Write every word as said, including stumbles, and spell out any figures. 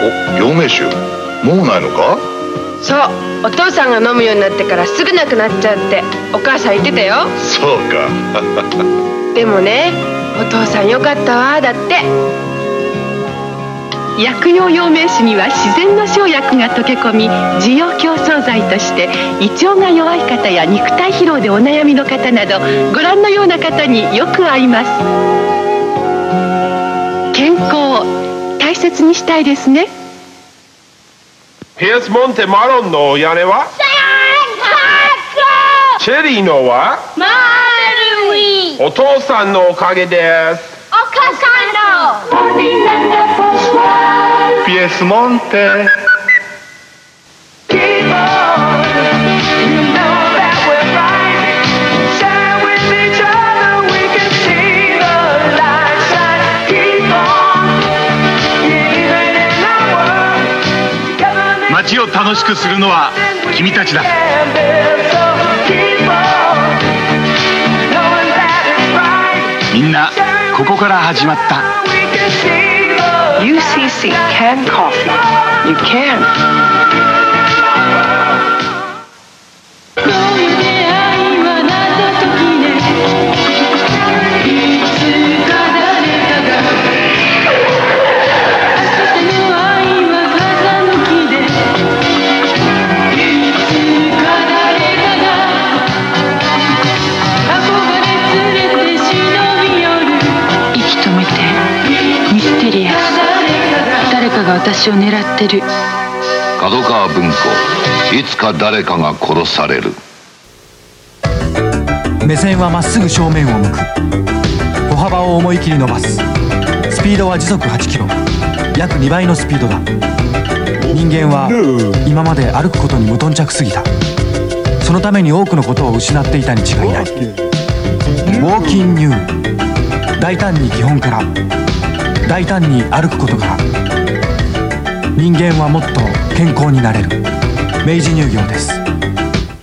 お、陽明酒もうないのか？ そう、お父さんが飲むようになってからすぐなくなっちゃうってお母さん言ってたよ。 そうかでもね、お父さんよかったわ。だって薬用陽明酒には自然の生薬が溶け込み、滋養強壮剤として胃腸が弱い方や肉体疲労でお悩みの方など、ご覧のような方によく合います。健康を大切にしたいですね。 ピアスモンテマロンの屋根はチェリーのはマルウィー。 お父さんのおかげです。 お母さんのピエスモンテ。 街を楽しくするのは君たちだ。みんなここから始まった。 ユーシーシー Can Coffee You Can。私を狙ってる。 角川文庫、いつか誰かが殺される。 目線はまっすぐ正面を向く。歩幅を思い切り伸ばす。スピードは時速はちキロ、約にばいのスピードだ。人間は今まで歩くことに無頓着すぎた。そのために多くのことを失っていたに違いない。ウォーキンニュー。大胆に基本から、大胆に歩くことから。人間はもっと健康になれる。明治乳業です。